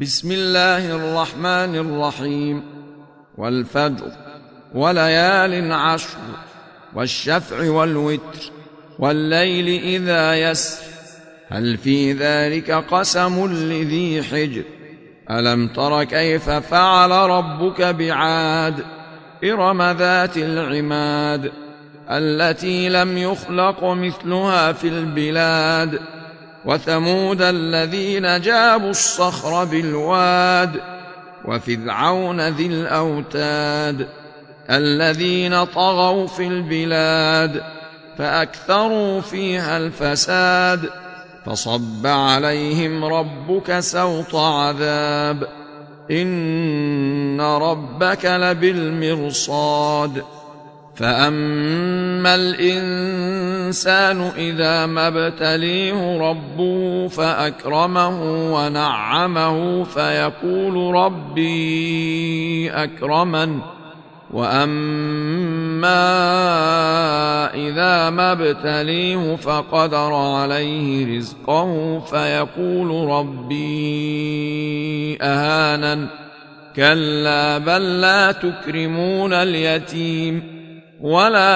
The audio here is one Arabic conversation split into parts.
بسم الله الرحمن الرحيم. والفجر وليال عشر والشفع والوتر والليل إذا يسر هل في ذلك قسم لذي حجر ألم تر كيف فعل ربك بعاد إرم ذات العماد التي لم يخلق مثلها في البلاد وثمود الذين جابوا الصخر بالواد وفرعون ذي الأوتاد الذين طغوا في البلاد فأكثروا فيها الفساد فصب عليهم ربك سوط عذاب إن ربك لبالمرصاد فأما الإنسان إذا ما ابتليه ربه فأكرمه ونعمه فيقول ربي أكرمن وأما إذا ما ابتليه فقدر عليه رزقه فيقول ربي أهانن كلا بل لا تكرمون اليتيم ولا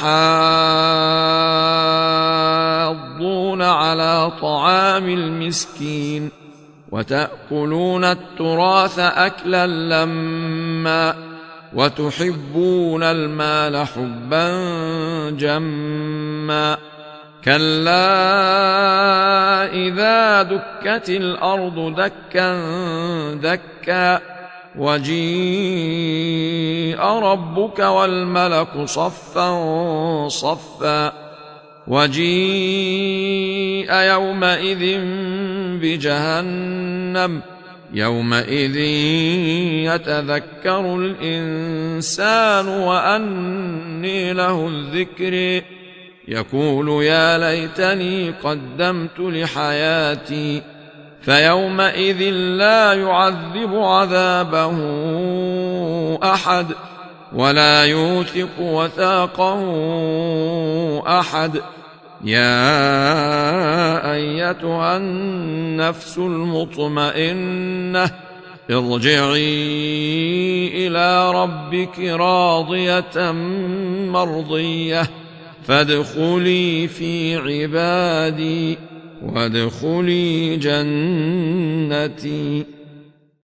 تحاضون على طعام المسكين وتأكلون التراث أكلا لما وتحبون المال حبا جما كلا إذا دكت الأرض دكا دكا وجيء ربك والملك صفا صفا وجيء يومئذ بجهنم يومئذ يتذكر الإنسان وأني له الذكر يقول يا ليتني قدمت لحياتي فيومئذ لا يعذب عذابه أحد ولا يوثق وثاقه أحد يا أيتها النفس المطمئنة ارجعي إلى ربك راضية مرضية فادخلي في عبادي وادخلي جنتي.